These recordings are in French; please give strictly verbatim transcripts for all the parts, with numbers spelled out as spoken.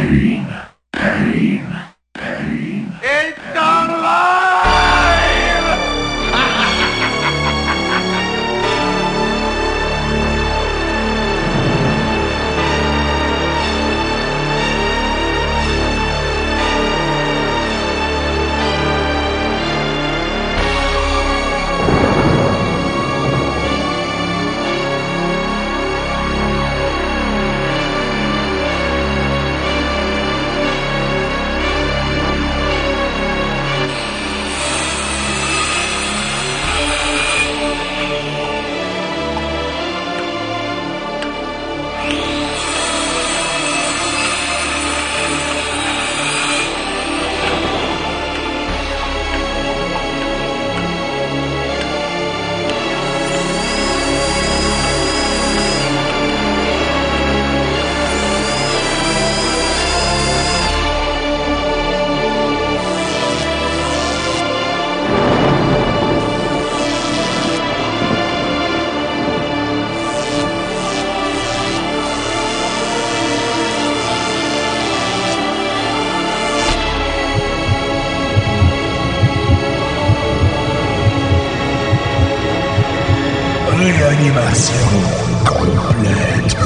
pain, pain, pain. It's alive! Réanimation complète.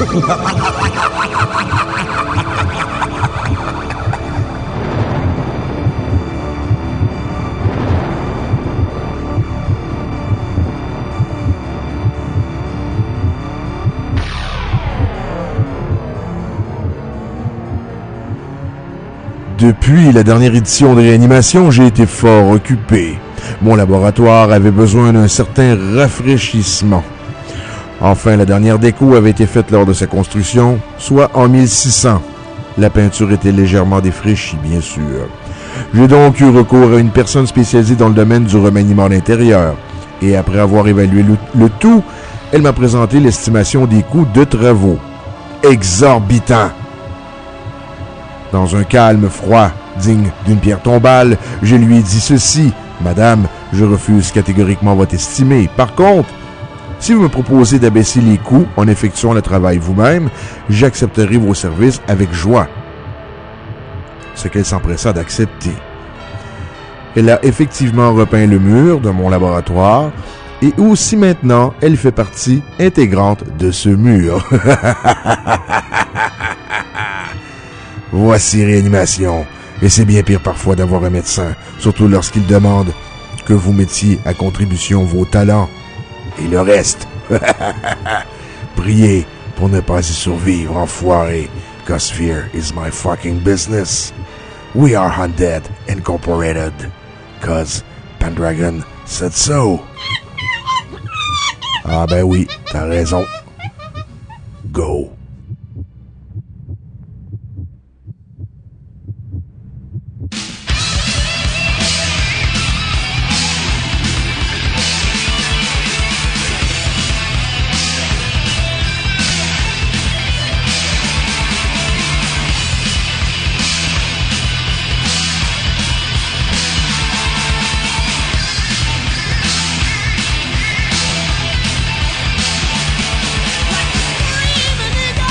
Depuis la dernière édition de Réanimation, j'ai été fort occupé. Mon laboratoire avait besoin d'un certain rafraîchissement. Enfin, la dernière déco avait été faite lors de sa construction, soit en mille six cents. La peinture était légèrement défraîchie, bien sûr. J'ai donc eu recours à une personne spécialisée dans le domaine du remaniement d'intérieur. Et après avoir évalué le, le tout, elle m'a présenté l'estimation des coûts de travaux. Exorbitant! Dans un calme froid, digne d'une pierre tombale, je lui ai dit ceci. Madame, je refuse catégoriquement votre estimé. Par contre, si vous me proposez d'abaisser les coûts en effectuant le travail vous-même, j'accepterai vos services avec joie. Ce qu'elle s'empressa d'accepter. Elle a effectivement repeint le mur de mon laboratoire et aussi maintenant, elle fait partie intégrante de ce mur. Voici Réanimation. Et c'est bien pire parfois d'avoir un médecin, surtout lorsqu'il demande que vous mettiez à contribution vos talents. Et le reste. Priez pour ne pas y survivre, enfoiré. Cause fear is my fucking business. We are Undead Incorporated. Cause Pendragon said so. Ah ben oui, t'as raison. Go. Like a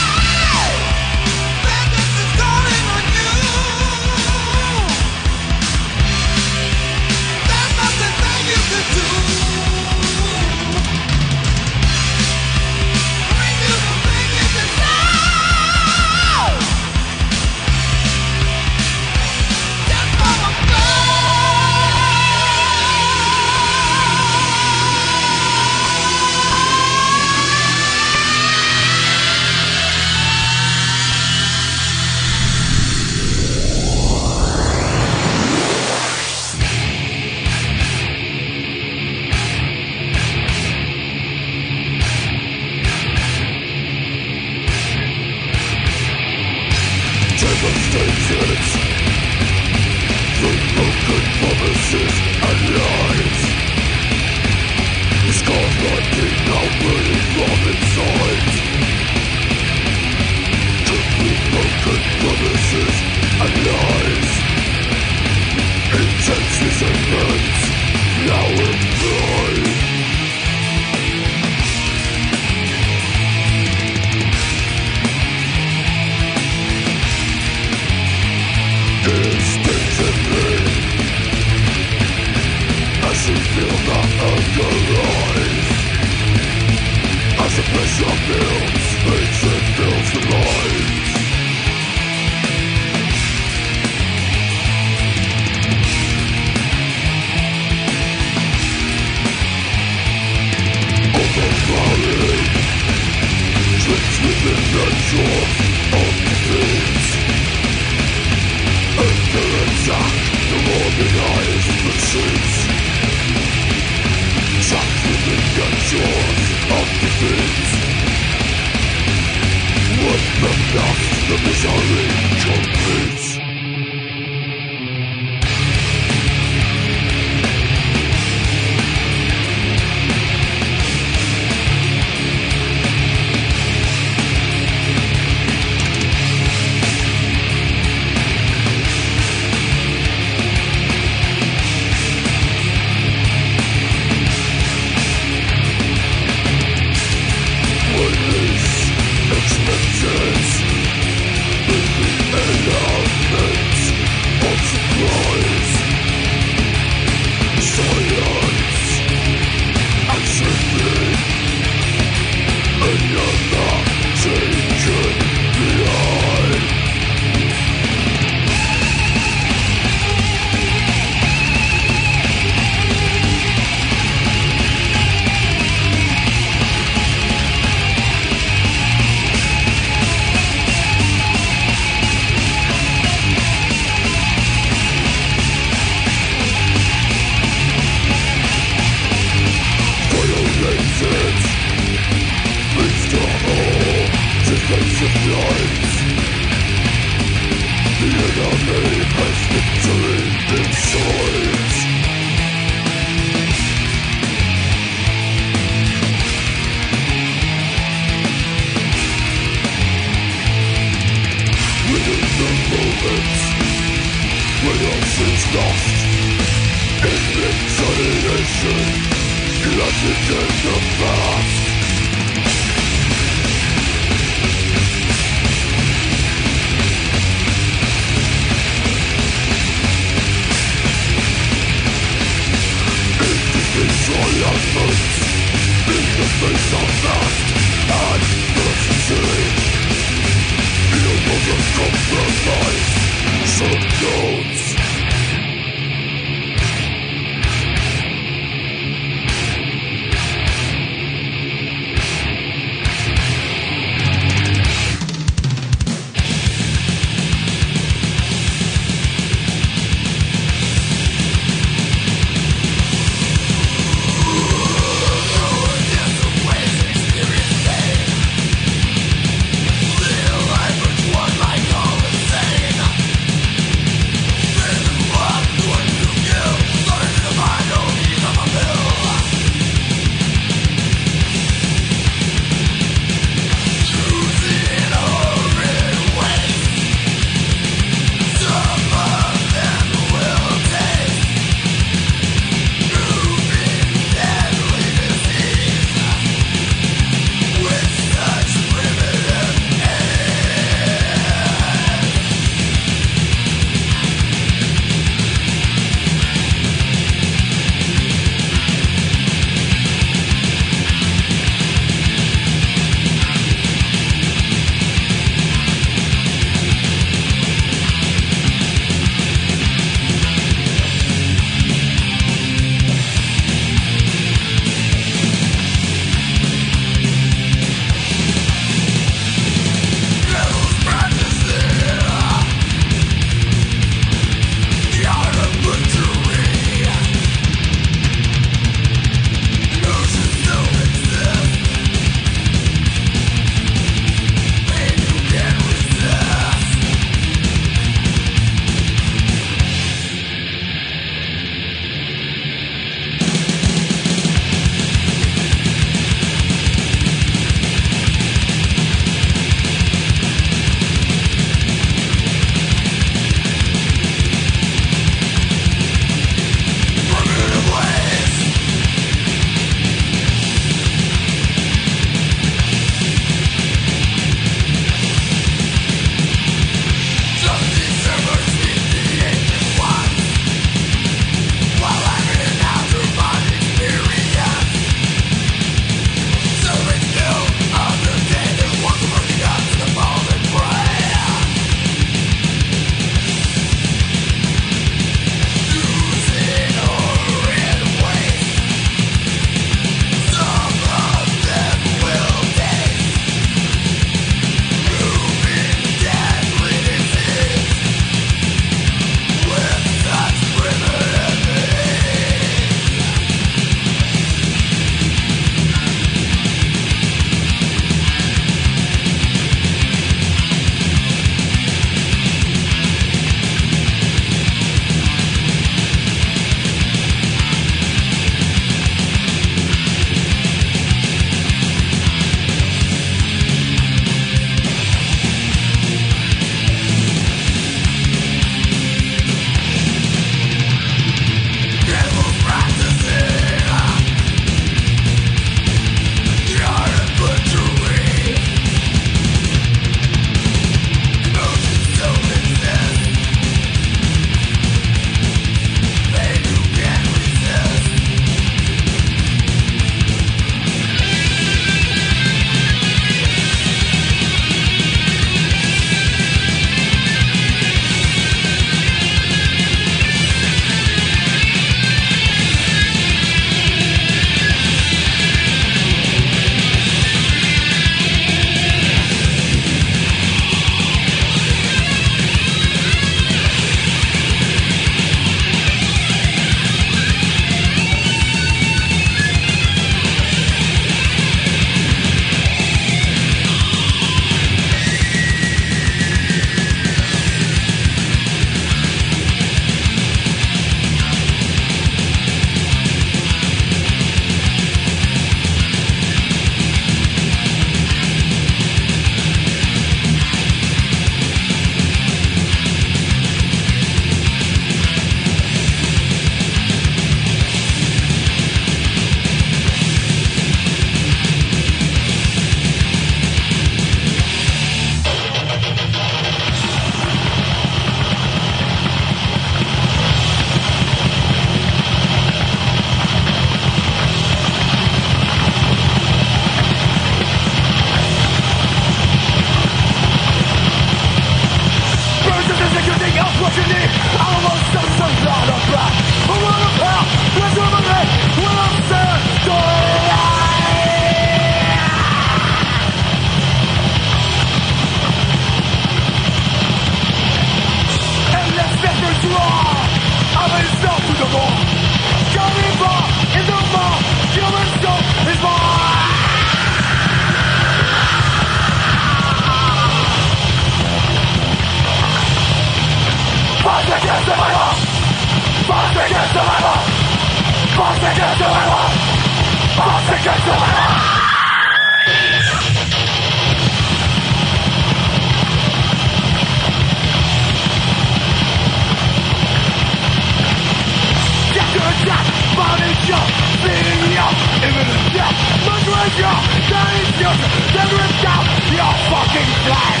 your fucking flesh.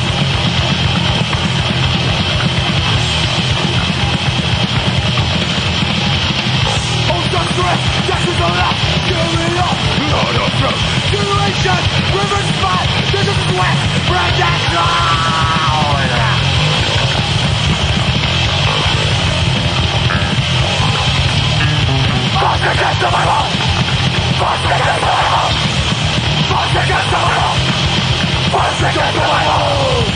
Oh, the stress, that's is all up. Give it up, Lord of Truth. Generation, rivers fight, this is wet, bread and cloud. Force against survival. Force against survival. Force against survival. Force against survival.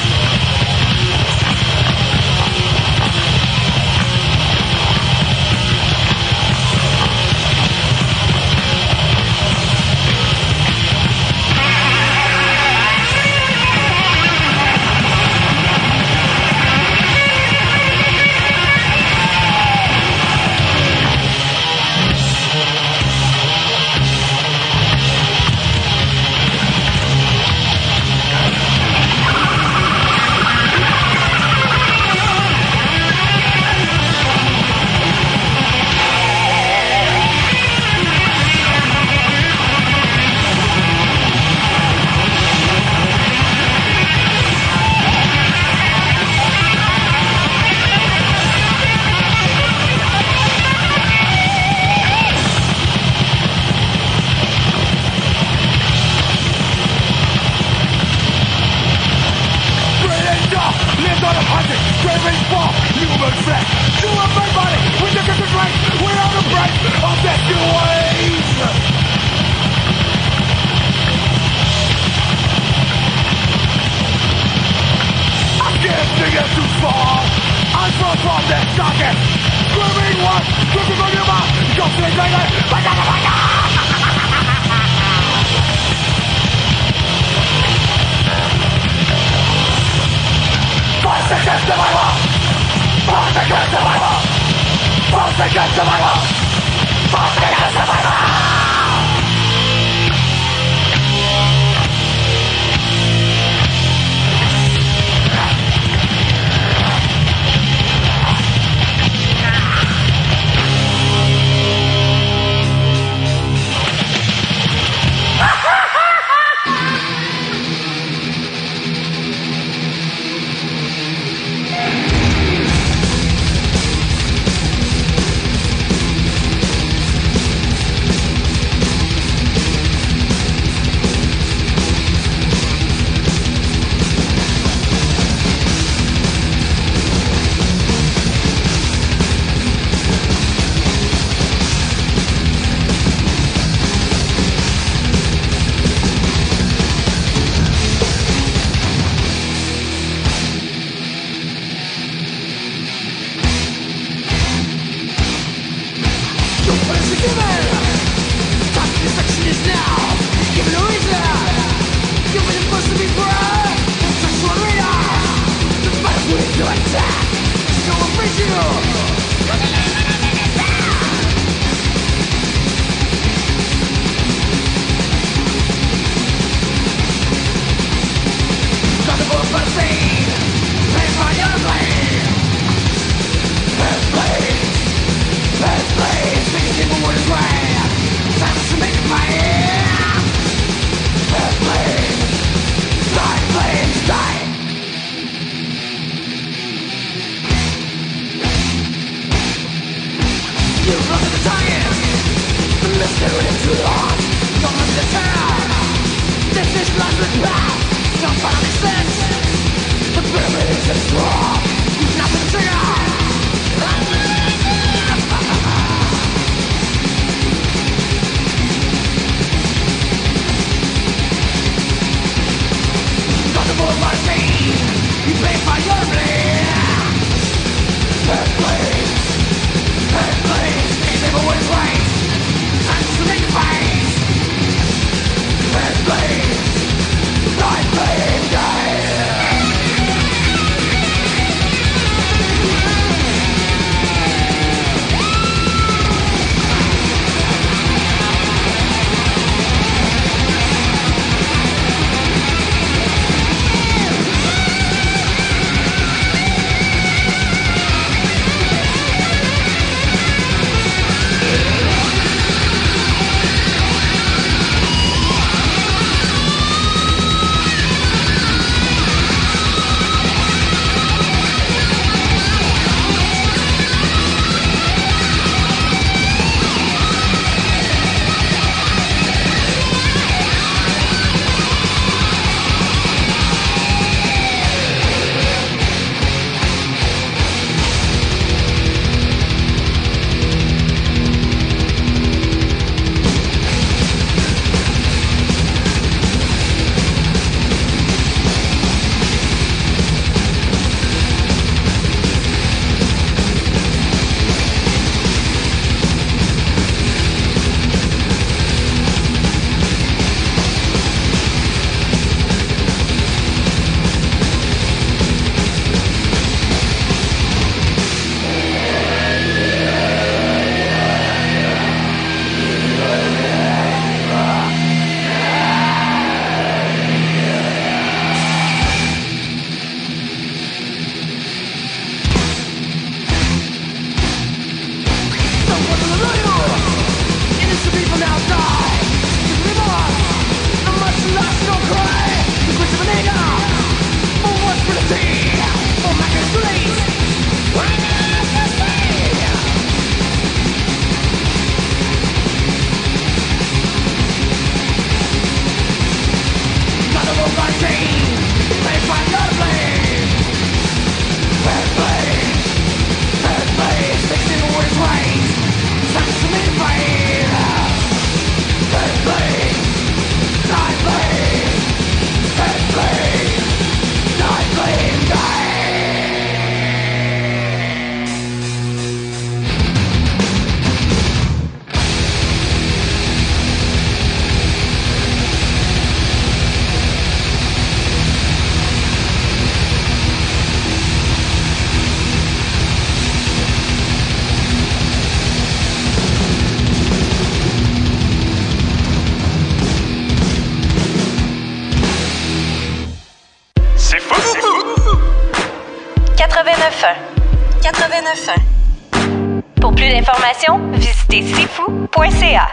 quatre-vingt-neuf un. quatre-vingt-neuf un. Pour plus d'informations, visitez sifou point c a.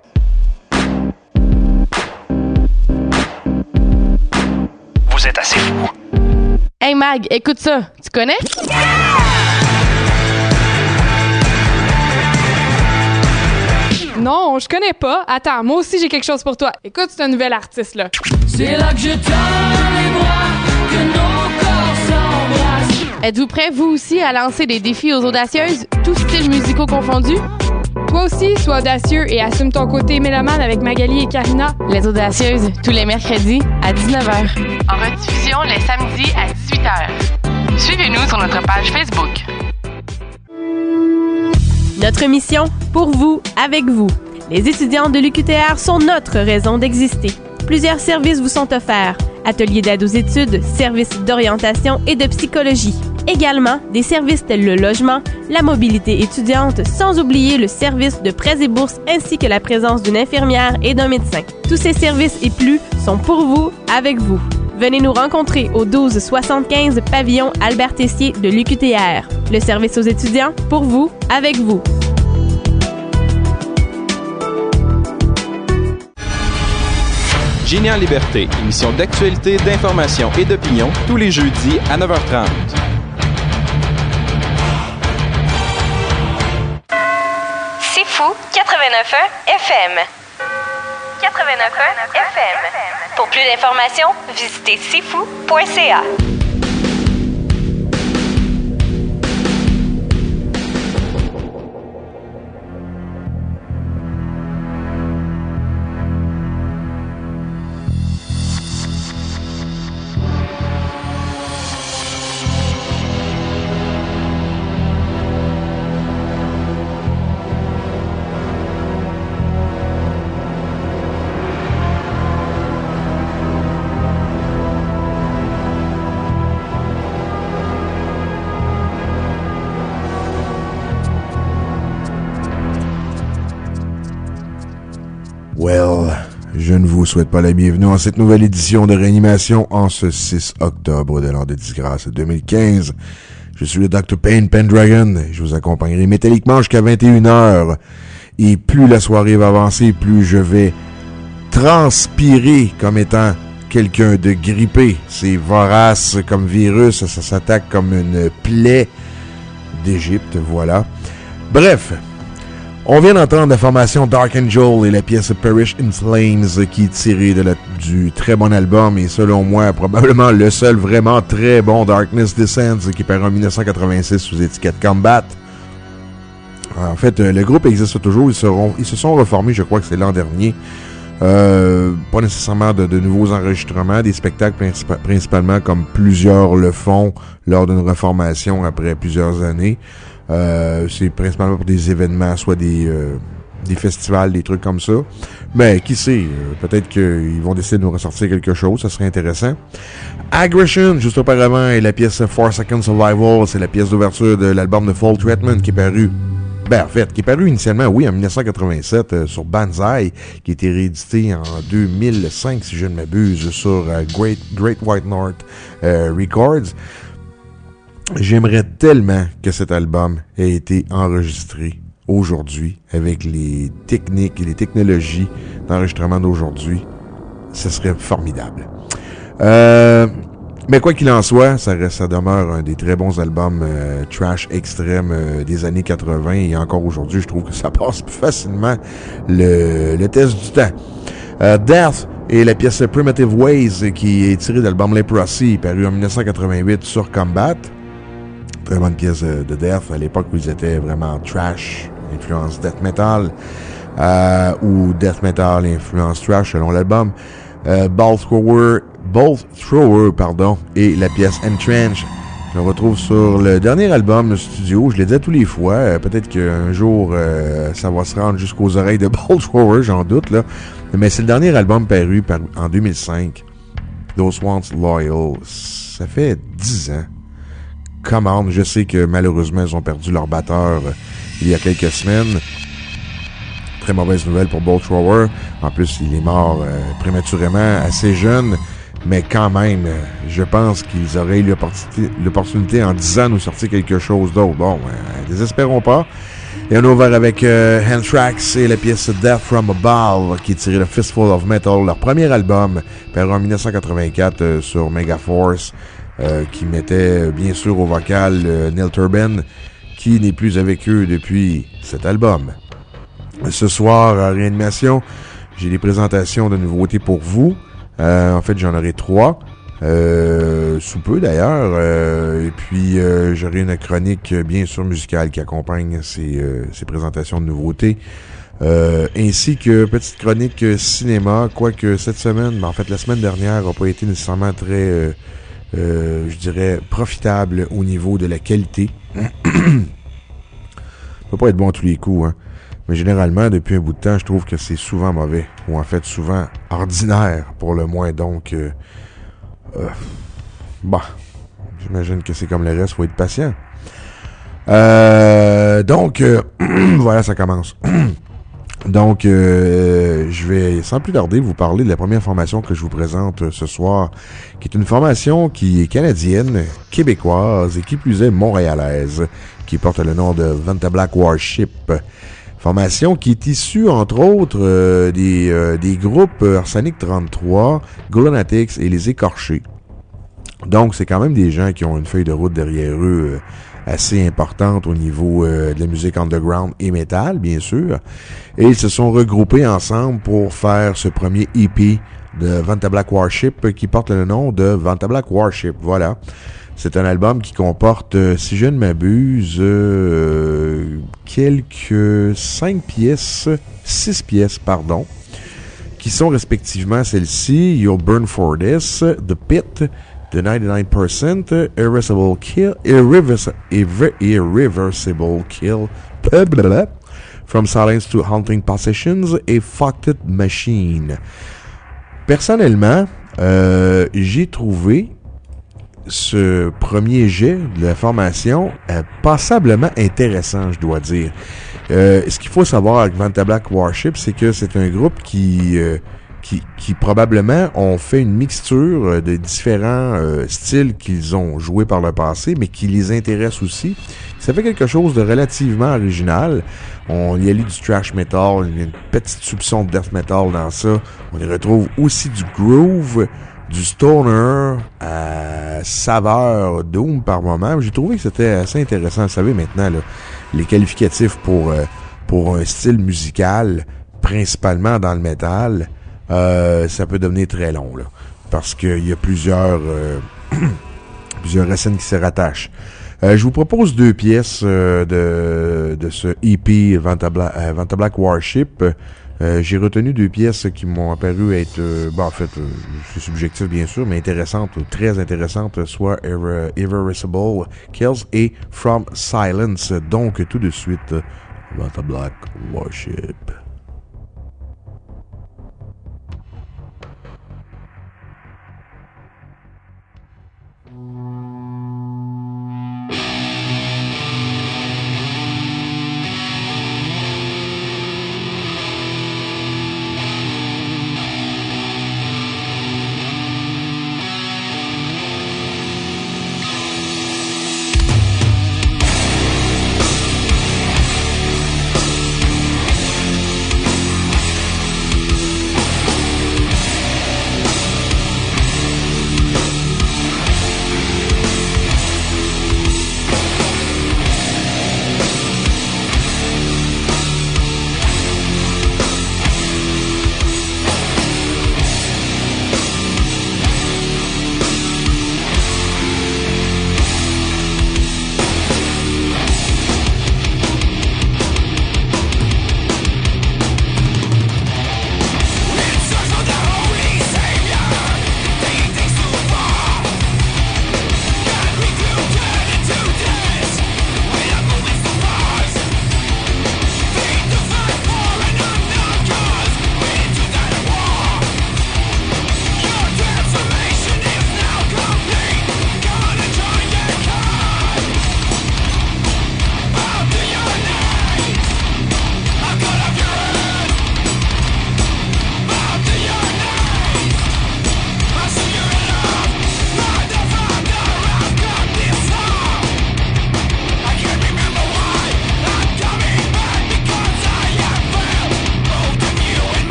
Vous êtes assez fou. Hey Mag, écoute ça. Tu connais? Non, je connais pas. Attends, moi aussi j'ai quelque chose pour toi. Écoute, c'est un nouvel artiste, là. C'est là que je tends les bras, que nos corps s'embrassent. Êtes-vous prêts, vous aussi, à lancer des défis aux audacieuses, tous styles musicaux confondus? Toi aussi, sois audacieux et assume ton côté mélomane avec Magali et Karina. Les audacieuses, tous les mercredis à dix-neuf heures. En rediffusion les samedis à dix-huit heures. Suivez-nous sur notre page Facebook. Notre mission, pour vous, avec vous. Les étudiants de l'U Q T R sont notre raison d'exister. Plusieurs services vous sont offerts. Ateliers d'aide aux études, services d'orientation et de psychologie. Également, des services tels le logement, la mobilité étudiante, sans oublier le service de prêts et bourses ainsi que la présence d'une infirmière et d'un médecin. Tous ces services et plus sont pour vous, avec vous. Venez nous rencontrer au douze soixante-quinze pavillon Albert-Tessier de l'U Q T R. Le service aux étudiants, pour vous, avec vous. Génie en liberté, émission d'actualité, d'information et d'opinion tous les jeudis à neuf heures trente. C'est fou, quatre-vingt-neuf un F M. quatre-vingt-neuf un F M. Pour plus d'informations, visitez sifou point c a. Well, je ne vous souhaite pas la bienvenue en cette nouvelle édition de Réanimation en ce six octobre de l'an de disgrâce deux mille quinze. Je suis le docteur Payne Pendragon. Je vous accompagnerai métalliquement jusqu'à vingt et une heures. Et plus la soirée va avancer, plus je vais transpirer comme étant quelqu'un de grippé. C'est vorace comme virus, ça s'attaque comme une plaie d'Égypte, voilà. Bref. On vient d'entendre la formation Dark Angel et la pièce Perish in Flames qui est tirée de la, du très bon album et selon moi probablement le seul vraiment très bon Darkness Descends qui est paru en dix-neuf quatre-vingt-six sous étiquette Combat. En fait, le groupe existe toujours, ils, seront, ils se sont reformés, je crois que c'est l'an dernier. Euh, pas nécessairement de, de nouveaux enregistrements, des spectacles princip- principalement comme plusieurs le font lors d'une reformation après plusieurs années. Euh, c'est principalement pour des événements, soit des euh, des festivals, des trucs comme ça. Mais qui sait, euh, peut-être qu'ils vont décider de nous ressortir quelque chose, ça serait intéressant. Aggression, juste auparavant, et la pièce Four Second Survival, c'est la pièce d'ouverture de l'album de Fall Treatment qui est paru, ben en fait, qui est paru initialement, oui, en dix-neuf quatre-vingt-sept euh, sur Banzai, qui a été réédité en deux mille cinq, si je ne m'abuse, sur euh, Great Great White North euh, Records. J'aimerais tellement que cet album ait été enregistré aujourd'hui avec les techniques et les technologies d'enregistrement d'aujourd'hui. Ce serait formidable. Euh, mais quoi qu'il en soit, ça reste, ça demeure un des très bons albums euh, trash extrême euh, des années quatre-vingts et encore aujourd'hui, je trouve que ça passe plus facilement le, le test du temps. Euh, Death et la pièce Primitive Ways qui est tirée de l'album Leprosy, paru en dix-neuf quatre-vingt-huit sur Combat. Très bonne pièce de Death à l'époque où ils étaient vraiment trash, influence death metal, euh, ou death metal, influence trash selon l'album. Euh, Bolt Thrower, Bolt Thrower, pardon, et la pièce Entrench. Je le retrouve sur le dernier album studio. Je l'ai dit tous les fois. Euh, peut-être qu'un jour, euh, ça va se rendre jusqu'aux oreilles de Bolt Thrower, j'en doute, là. Mais c'est le dernier album paru par, en deux mille cinq. Those Once Loyal. Ça fait dix ans. Commande, je sais que malheureusement ils ont perdu leur batteur euh, il y a quelques semaines. Très mauvaise nouvelle pour Bolt Thrower. En plus, il est mort euh, prématurément, assez jeune. mais quand même, je pense qu'ils auraient eu l'opportunité, l'opportunité en dix ans de nous sortir quelque chose d'autre. Bon, euh, désespérons pas. Et on a ouvert avec euh, Anthrax et la pièce Death from Above, qui est tirée de Fistful of Metal, leur premier album, paru en dix-neuf cent quatre-vingt-quatre euh, sur Megaforce, euh, qui mettait bien sûr au vocal euh, Neil Turbin, qui n'est plus avec eux depuis cet album. Ce soir, à Réanimation, j'ai des présentations de nouveautés pour vous. Euh, en fait, j'en aurai trois. Euh, sous peu d'ailleurs, euh, et puis euh, j'aurai une chronique bien sûr musicale qui accompagne ces, euh, ces présentations de nouveautés, euh, ainsi que petite chronique cinéma, quoique cette semaine, ben, en fait la semaine dernière n'a pas été nécessairement très, euh, euh, je dirais, profitable au niveau de la qualité. Ça peut pas être bon à tous les coups, hein. Mais généralement, depuis un bout de temps, je trouve que c'est souvent mauvais, ou en fait souvent ordinaire pour le moins, donc... Euh, Euh, bah, j'imagine que c'est comme le reste, faut être patient. Euh, donc, euh, voilà, ça commence. donc, euh, je vais sans plus tarder vous parler de la première formation que je vous présente ce soir, qui est une formation qui est canadienne, québécoise et qui plus est montréalaise, qui porte le nom de Vantablack Warship. Formation qui est issue, entre autres, euh, des, euh, des groupes Arsenic trente-trois, Glonatics et Les Écorchés. Donc, c'est quand même des gens qui ont une feuille de route derrière eux euh, assez importante au niveau euh, de la musique underground et métal, bien sûr. Et ils se sont regroupés ensemble pour faire ce premier E P de Vantablack Warship qui porte le nom de Vantablack Warship. Voilà. C'est un album qui comporte, euh, si je ne m'abuse, euh, quelques cinq pièces, six pièces, pardon, qui sont respectivement celles-ci: You'll Burn for This, The Pit, The ninety-nine percent, Irreversible Kill, Irreversi- Irre- Irreversible Kill, blablabla, From Silence to Haunting Possessions et Fucked Machine. Personnellement, euh, j'ai trouvé ce premier jet de la formation euh, passablement intéressant, je dois dire. Euh, ce qu'il faut savoir avec Vantablack Warship, c'est que c'est un groupe qui, euh, qui qui probablement ont fait une mixture de différents euh, styles qu'ils ont joués par le passé, mais qui les intéresse aussi. Ça fait quelque chose de relativement original. On y a lu du thrash metal, il y a une petite soupçon de death metal dans ça. On y retrouve aussi du groove, du stoner à saveur doom par moment. J'ai trouvé que c'était assez intéressant. Vous savez maintenant là, les qualificatifs pour euh, pour un style musical, principalement dans le métal, euh, ça peut devenir très long là, parce qu'il y a plusieurs euh, plusieurs racines qui se rattachent. Euh, je vous propose deux pièces euh, de de ce E P Vantablack, euh, Vantablack Warship. Euh, j'ai retenu deux pièces qui m'ont apparu être, euh, bon, en fait, euh, c'est subjectif bien sûr, mais intéressantes, très intéressantes, soit Irre- Irreversible Kills et From Silence. Donc, tout de suite, Vantablack Warship. We'll be right back.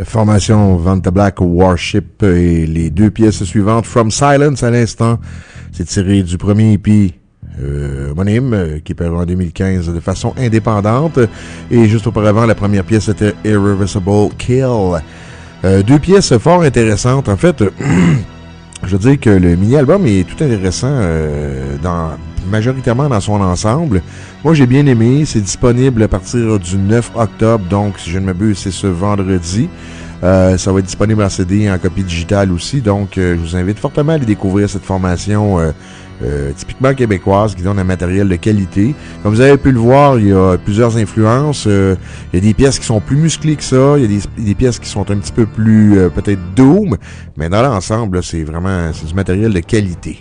Formation Vanta Black Warship et les deux pièces suivantes, From Silence à l'instant, c'est tiré du premier E P euh, homonyme euh, qui est paru en deux mille quinze de façon indépendante, et juste auparavant la première pièce était Irreversible Kill. Euh, deux pièces fort intéressantes. En fait, je veux dire que le mini-album est tout intéressant euh, dans majoritairement dans son ensemble. Moi, j'ai bien aimé. C'est disponible à partir du neuf octobre, donc si je ne m'abuse, c'est ce vendredi. Euh, ça va être disponible en C D et en copie digitale aussi, donc euh, je vous invite fortement à aller découvrir cette formation euh, euh, typiquement québécoise qui donne un matériel de qualité. Comme vous avez pu le voir, il y a plusieurs influences. Euh, il y a des pièces qui sont plus musclées que ça, il y a des, des pièces qui sont un petit peu plus euh, peut-être doom, mais dans l'ensemble, là, c'est vraiment c'est du matériel de qualité.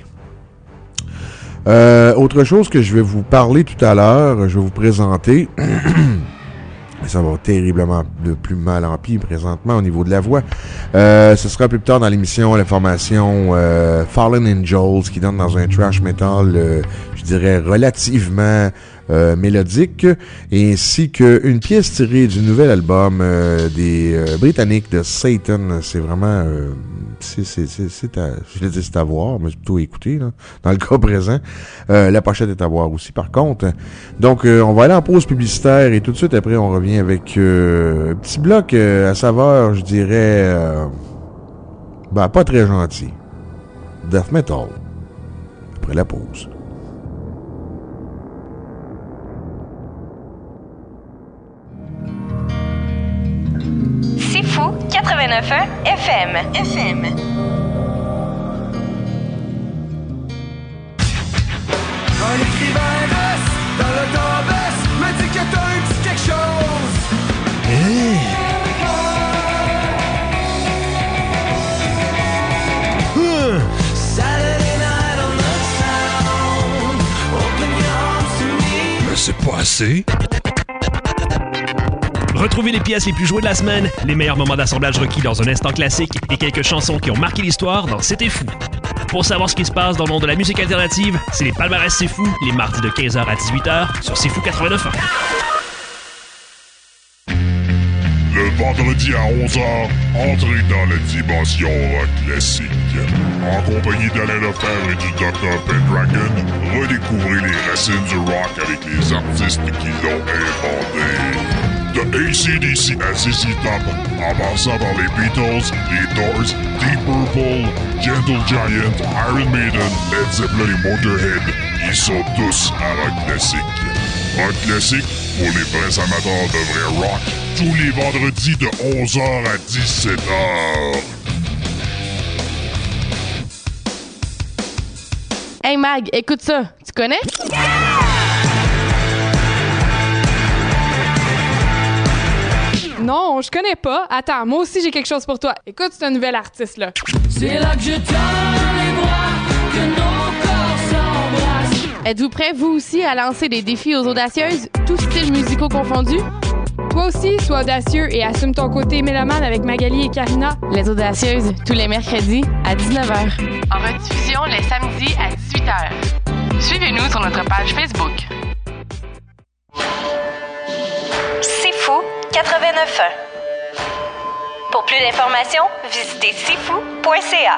Euh, autre chose que je vais vous parler tout à l'heure, je vais vous présenter... Ça va terriblement de plus mal en pis présentement au niveau de la voix. Euh, ce sera plus tard dans l'émission l'information euh, Fallen Angels qui donne dans un thrash metal, euh, je dirais relativement euh, mélodique, ainsi qu'une pièce tirée du nouvel album euh, des euh, Britanniques de Satan. C'est vraiment... Euh, c'est, c'est, c'est, c'est à, je l'ai dit c'est à voir, mais c'est plutôt à écouter, là, dans le cas présent. Euh, la pochette est à voir aussi, par contre. Donc, euh, on va aller en pause publicitaire et tout de suite après, on revient avec euh, un petit bloc euh, à saveur, je dirais, euh, ben, pas très gentil. Death metal. Après la pause. C'est fou, quatre-vingt-neuf point un F M. F M. Un écrivain reste dans l'autobus, me dit que t'as un petit quelque chose. Hey. Huh. Saturday night on the sound. Open your arms to me. Mais c'est pas assez. Retrouvez les pièces les plus jouées de la semaine, les meilleurs moments d'assemblage requis dans un instant classique et quelques chansons qui ont marqué l'histoire dans C'était fou. Pour savoir ce qui se passe dans le monde de la musique alternative, c'est les palmarès C'est fou, les mardis de quinze heures à dix-huit heures sur C'est fou quatre-vingt-neuf point un. Le vendredi à onze heures, entrez dans la dimension rock classique. En compagnie d'Alain Lefebvre et du docteur Pendragon, redécouvrez les racines du rock avec les artistes qui l'ont inventé. De A C D C à Z Z Top, en passant par les Beatles, les Doors, Deep Purple, Gentle Giant, Iron Maiden, Led Zeppelin et Motorhead, ils sont tous à rock classique. Rock classique pour les vrais amateurs de vrai rock, tous les vendredis de onze heures à dix-sept heures. Hey Mag, écoute ça, tu connais? Non, je connais pas. Attends, moi aussi j'ai quelque chose pour toi. Écoute, c'est un nouvel artiste, là. C'est là que je tends les bras, que nos corps s'embrassent. Êtes-vous prêts, vous aussi, à lancer des défis aux audacieuses, tous styles musicaux confondus? Toi aussi, sois audacieux et assume ton côté mélomane avec Magali et Karina. Les audacieuses, tous les mercredis à dix-neuf heures. En rediffusion les samedis à dix-huit heures. Suivez-nous sur notre page Facebook. C'est fou, quatre-vingt-neuf point un. Pour plus d'informations, visitez c'est fou point c a.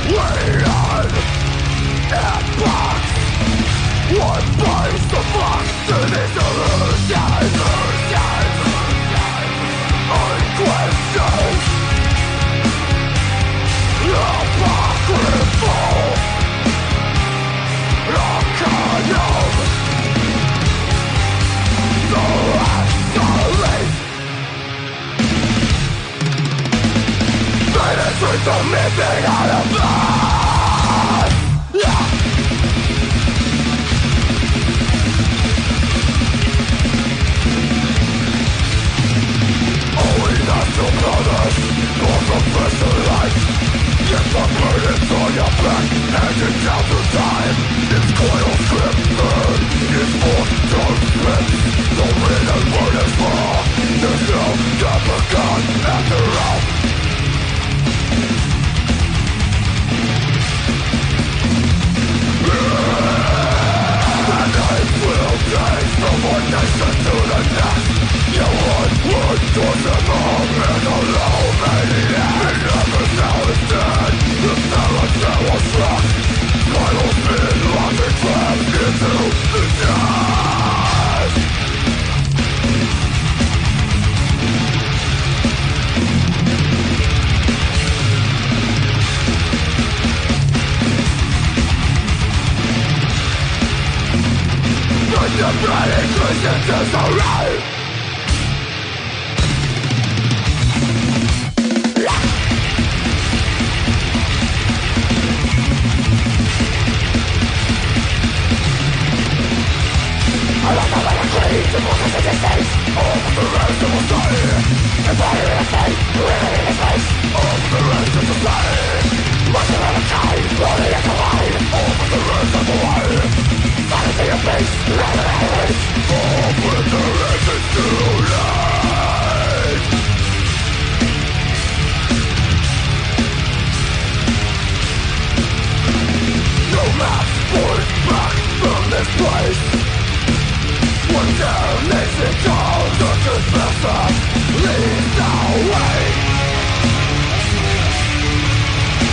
Lead the way.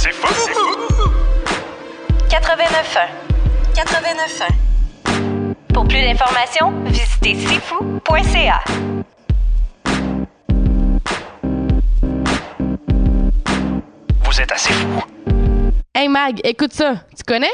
C'est fou! quatre-vingt-neuf un. quatre-vingt-neuf un. Pour plus d'informations, visitez c'est fou point c a. Vous êtes assez fou. Hey Mag, écoute ça. Tu connais?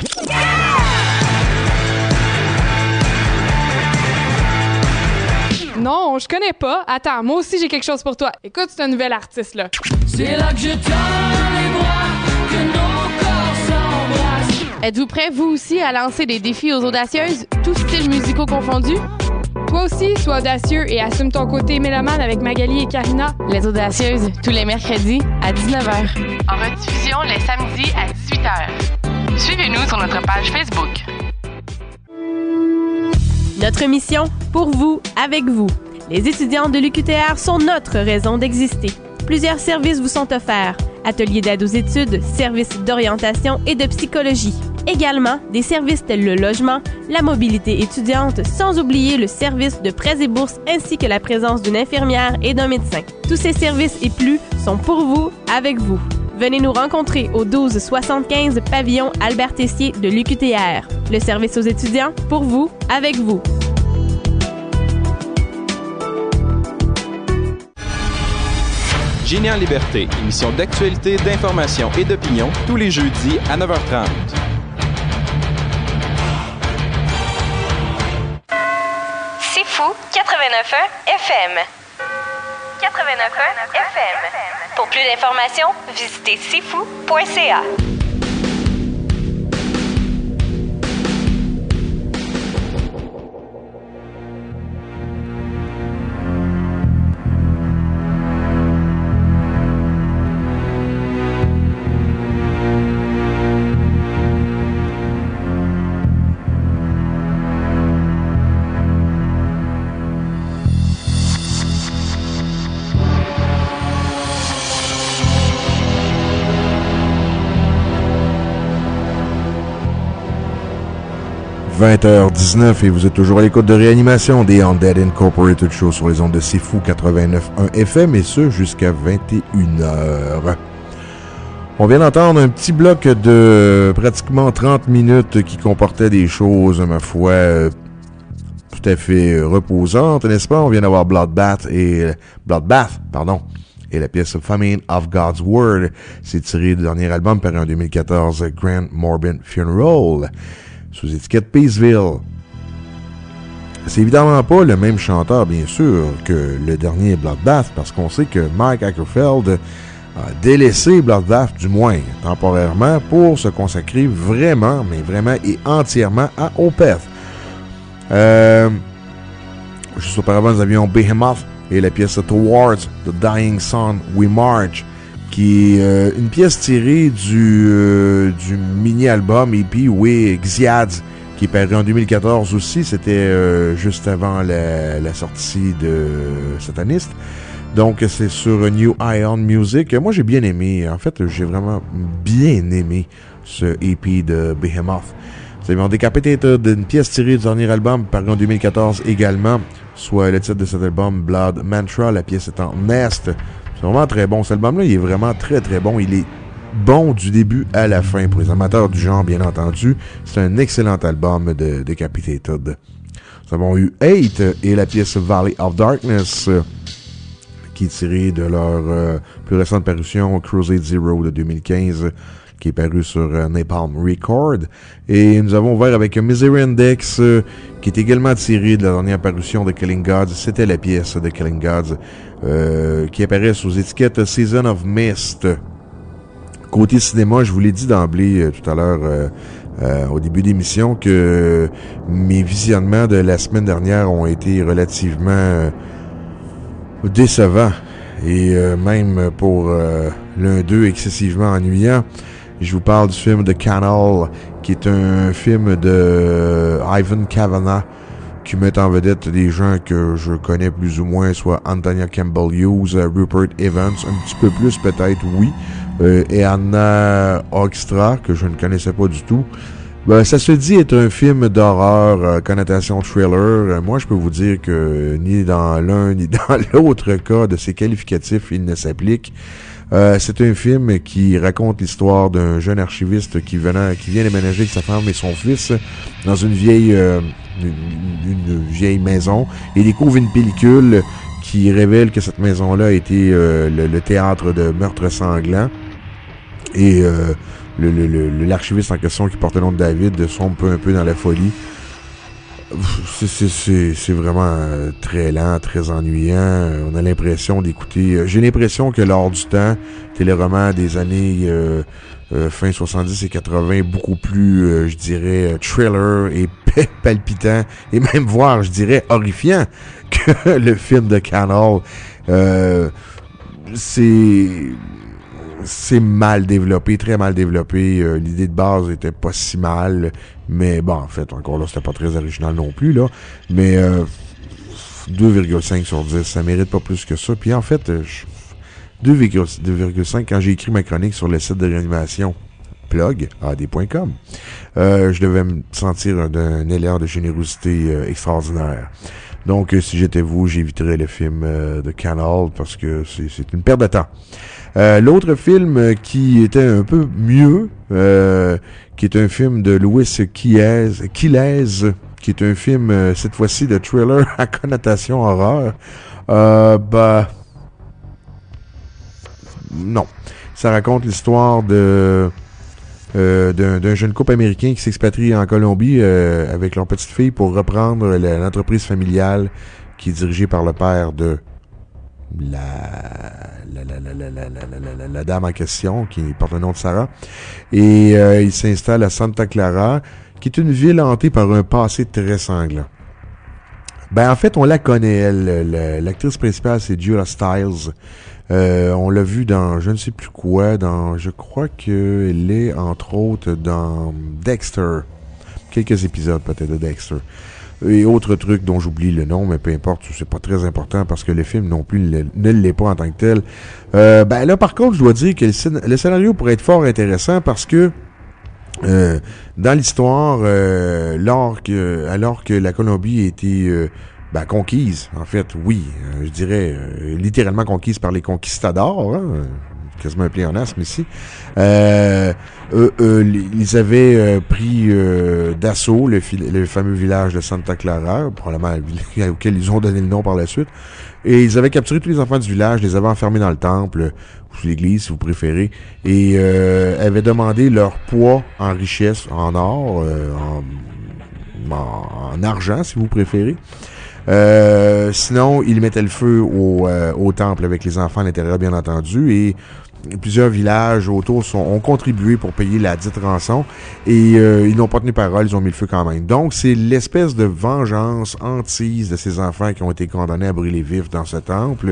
Non, je connais pas. Attends, moi aussi j'ai quelque chose pour toi. Écoute, c'est un nouvel artiste, là. C'est là que je tends les bras, que nos corps s'embrassent. Êtes-vous prêts, vous aussi, à lancer des défis aux audacieuses, tous styles musicaux confondus? Toi aussi, sois audacieux et assume ton côté mélomane avec Magali et Karina. Les audacieuses, tous les mercredis à dix-neuf heures. En rediffusion les samedis à dix-huit heures. Suivez-nous sur notre page Facebook. Notre mission, pour vous, avec vous. Les étudiants de l'U Q T R sont notre raison d'exister. Plusieurs services vous sont offerts. Ateliers d'aide aux études, services d'orientation et de psychologie. Également, des services tels le logement, la mobilité étudiante, sans oublier le service de prêts et bourses ainsi que la présence d'une infirmière et d'un médecin. Tous ces services et plus sont pour vous, avec vous. Venez nous rencontrer au douze soixante-quinze pavillon Albert Tessier de l'U Q T R. Le service aux étudiants, pour vous, avec vous. Génie en liberté, émission d'actualité, d'information et d'opinion, tous les jeudis à neuf heures trente. C'est fou, quatre-vingt-neuf un F M. quatre-vingt-neuf un F M. Pour plus d'informations, visitez c'est fou point c a. vingt heures dix-neuf et vous êtes toujours à l'écoute de Réanimation des Undead Incorporated Show sur les ondes de C'est Fou quatre-vingt-neuf un F M et ce jusqu'à vingt et une heures. On vient d'entendre un petit bloc de pratiquement trente minutes qui comportait des choses, ma foi, euh, tout à fait reposantes, n'est-ce pas? On vient d'avoir Bloodbath et Bloodbath, pardon, et la pièce Famine of God's Word. C'est tiré du dernier album paru en deux mille quatorze, Grand Morbid Funeral, sous étiquette Peaceville. C'est évidemment pas le même chanteur, bien sûr, que le dernier Bloodbath, parce qu'on sait que Mike Ackerfeld a délaissé Bloodbath, du moins temporairement, pour se consacrer vraiment, mais vraiment et entièrement à Opeth. Euh, juste auparavant, nous avions Behemoth et la pièce Towards the Dying Sun We March, qui est euh, une pièce tirée du, euh, du mini-album E P We Xiads, qui est paru en deux mille quatorze aussi. C'était euh, juste avant la, la sortie de Satanist. Donc, c'est sur New Ion Music. Moi, j'ai bien aimé. En fait, j'ai vraiment bien aimé ce E P de Behemoth. Vous avez Decapitated, une pièce tirée du dernier album paru en deux mille quatorze également, soit le titre de cet album, Blood Mantra, la pièce étant Nest. C'est vraiment très bon. Cet album-là, il est vraiment très très bon. Il est bon du début à la fin. Pour les amateurs du genre, bien entendu, c'est un excellent album de Decapitated. Nous avons eu Eight et la pièce Valley of Darkness, qui est tirée de leur euh, plus récente parution Crusade Zero de deux mille quinze, qui est paru sur euh, Napalm Record. Et nous avons ouvert avec Misery Index, euh, qui est également tiré de la dernière parution de Killing Gods. C'était la pièce de Killing Gods, euh, qui apparaît sous étiquette Season of Mist. Côté cinéma, je vous l'ai dit d'emblée euh, tout à l'heure, euh, euh, au début d'émission, que mes visionnements de la semaine dernière ont été relativement euh, décevants. Et euh, même pour euh, l'un d'eux, excessivement ennuyant. Je vous parle du film The Canal, qui est un film de euh, Ivan Kavanagh, qui met en vedette des gens que je connais plus ou moins, soit Antonia Campbell-Hughes, Rupert Evans, un petit peu plus peut-être, oui, euh, et Anna Hoekstra, que je ne connaissais pas du tout. Ben, ça se dit être un film d'horreur, euh, connotation thriller. Euh, moi, je peux vous dire que ni dans l'un ni dans l'autre cas de ces qualificatifs, il ne s'applique. Euh, c'est un film qui raconte l'histoire d'un jeune archiviste qui, venant, qui vient déménager avec sa femme et son fils dans une vieille, euh, une, une vieille maison et découvre une pellicule qui révèle que cette maison-là a été euh, le, le théâtre de meurtres sanglants. Et euh, le, le, le, l'archiviste en question, qui porte le nom de David, sombre peu un peu dans la folie. C'est, c'est, c'est, c'est vraiment très lent, très ennuyant. On a l'impression d'écouter... J'ai l'impression que lors du temps, téléroman des années euh, euh, fin soixante-dix et quatre-vingts, beaucoup plus, euh, je dirais, thriller et palpitant, et même voire, je dirais, horrifiant que le film de Canal. Euh, c'est... C'est mal développé, très mal développé. Euh, l'idée de base était pas si mal, mais bon, en fait, encore là, c'était pas très original non plus, là. Mais euh, deux virgule cinq sur dix, ça mérite pas plus que ça. Puis en fait, je, deux virgule cinq, quand j'ai écrit ma chronique sur le site de réanimation plug, a d point com, euh, je devais me sentir d'un élan de générosité euh, extraordinaire. Donc, euh, si j'étais vous, j'éviterais le film euh, de Canal parce que c'est, c'est une perte de temps. Euh, l'autre film qui était un peu mieux, euh, qui est un film de Louis Quiles, Quiles, qui est un film, euh, cette fois-ci, de thriller à connotation horreur, euh, bah, non. Ça raconte l'histoire de euh, d'un, d'un jeune couple américain qui s'expatrie en Colombie euh, avec leur petite fille pour reprendre la, l'entreprise familiale qui est dirigée par le père de La, la, la, la, la, la, la, la, la dame en question, qui porte le nom de Sarah. Et euh, il s'installe à Santa Clara, qui est une ville hantée par un passé très sanglant. Ben, en fait, on la connaît, elle. L'actrice principale, c'est Julia Stiles. Euh, on l'a vue dans je ne sais plus quoi, dans, je crois qu'elle est, entre autres, dans Dexter. Quelques épisodes, peut-être, de Dexter. Et autres trucs dont j'oublie le nom, mais peu importe, c'est pas très important parce que le film non plus ne, ne l'est pas en tant que tel. Euh, ben là, par contre, je dois dire que le, le scénario pourrait être fort intéressant parce que euh, dans l'histoire, euh, alors que, alors que la Colombie a été euh, ben, conquise, en fait, oui, euh, je dirais euh, littéralement conquise par les conquistadors, hein, quasiment un pléonasme ici. Euh, eux, eux, ils avaient euh, pris euh, d'assaut le, le fameux village de Santa Clara, probablement auquel ils ont donné le nom par la suite. Et ils avaient capturé tous les enfants du village, les avaient enfermés dans le temple, ou l'église si vous préférez, et euh, avaient demandé leur poids en richesse, en or, euh, en, en, en argent si vous préférez. Euh, sinon, ils mettaient le feu au, euh, au temple avec les enfants à l'intérieur, bien entendu, et plusieurs villages autour sont, ont contribué pour payer la dite rançon et euh, ils n'ont pas tenu parole, ils ont mis le feu quand même. Donc, c'est l'espèce de vengeance hantise de ces enfants qui ont été condamnés à brûler vifs dans ce temple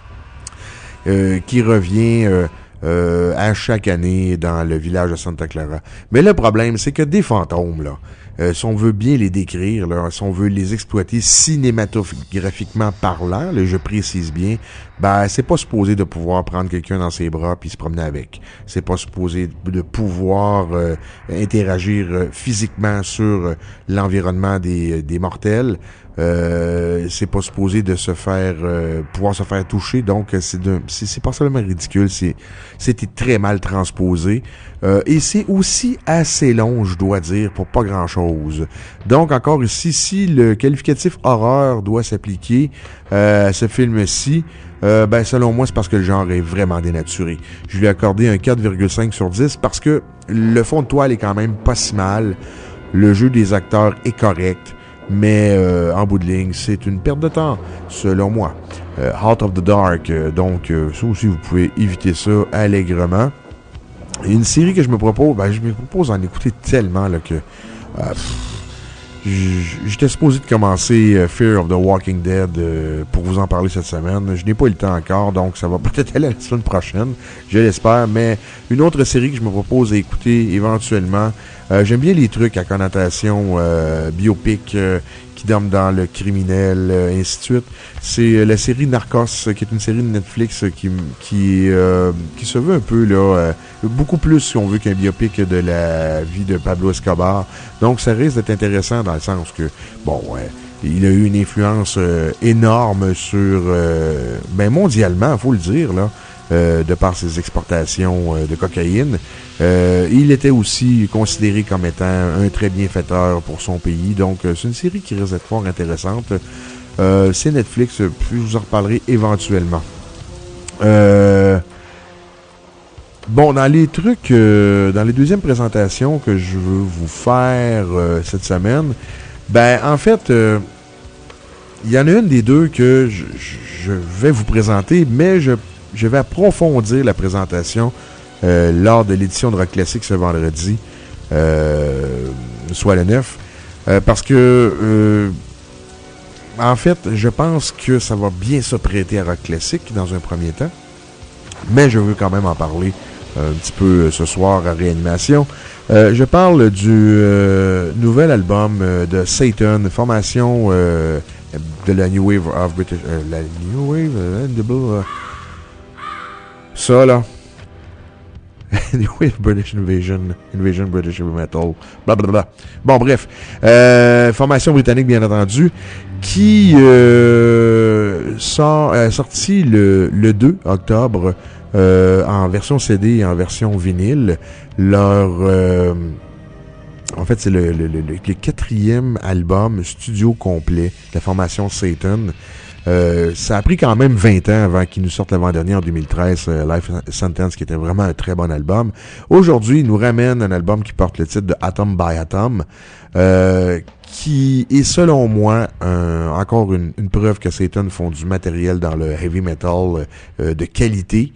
euh, qui revient euh, euh, à chaque année dans le village de Santa Clara. Mais le problème, c'est que des fantômes, là, Euh, si on veut bien les décrire, là, si on veut les exploiter cinématographiquement parlant, là, je précise bien, ben c'est pas supposé de pouvoir prendre quelqu'un dans ses bras puis se promener avec. C'est pas supposé de pouvoir euh, interagir euh, physiquement sur euh, l'environnement des, des mortels. Euh, c'est pas supposé de se faire euh, pouvoir se faire toucher, donc c'est de, c'est, c'est pas seulement ridicule, c'est c'était très mal transposé euh, et c'est aussi assez long, je dois dire, pour pas grand chose. Donc encore ici, si le qualificatif horreur doit s'appliquer euh, à ce film-ci, euh, ben selon moi c'est parce que le genre est vraiment dénaturé. Je lui ai accordé un quatre virgule cinq sur dix parce que le fond de toile est quand même pas si mal, le jeu des acteurs est correct. Mais euh, en bout de ligne, c'est une perte de temps, selon moi. Euh, Heart of the Dark, euh, donc euh, ça aussi, vous pouvez éviter ça allègrement. Et une série que je me propose, ben je me propose d'en écouter tellement là que euh, j'étais supposé de commencer euh, Fear of the Walking Dead euh, pour vous en parler cette semaine. Je n'ai pas eu le temps encore, donc ça va peut-être aller la semaine prochaine, je l'espère. Mais une autre série que je me propose d'écouter éventuellement. Euh, j'aime bien les trucs à connotation euh, biopic euh, qui dorment dans le criminel, euh, ainsi de suite. C'est euh, la série Narcos, euh, qui est une série de Netflix euh, qui qui euh, qui se veut un peu là euh, beaucoup plus si on veut qu'un biopic de la vie de Pablo Escobar. Donc ça risque d'être intéressant dans le sens que bon ouais, il a eu une influence euh, énorme sur euh, ben mondialement, faut le dire là. euh, de par ses exportations euh, de cocaïne. Euh, il était aussi considéré comme étant un très bienfaiteur pour son pays. Donc, euh, c'est une série qui risque d'être fort intéressante. Euh, c'est Netflix, puis je vous en reparlerai éventuellement. Euh, bon, dans les trucs, euh, dans les deuxièmes présentations que je veux vous faire euh, cette semaine, ben, en fait, euh, il y en a une des deux que je, je vais vous présenter, mais je, je vais approfondir la présentation euh, lors de l'édition de Rock Classique ce vendredi, euh, soit le neuf, euh, parce que, euh, en fait, je pense que ça va bien se prêter à Rock Classique dans un premier temps, mais je veux quand même en parler un petit peu ce soir à Réanimation. Euh, je parle du euh, nouvel album euh, de Satan, formation euh, de la New Wave of British... Euh, la New Wave... Euh, euh, ça, là. New Wave British Invasion. Invasion British Heavy Metal. Blablabla. Bon, bref. Euh, formation britannique, bien entendu, qui euh, sort, euh, sorti le, le deux octobre euh, en version C D et en version vinyle. Leur... Euh, en fait, c'est le, le, le, le quatrième album studio complet de la formation Satan. Euh, ça a pris quand même vingt ans avant qu'ils nous sortent l'avant-dernier en deux mille treize, euh, Life Sentence, qui était vraiment un très bon album. Aujourd'hui, ils nous ramènent un album qui porte le titre de Atom by Atom, euh, qui est selon moi un, encore une, une preuve que Satan font du matériel dans le heavy metal euh, de qualité.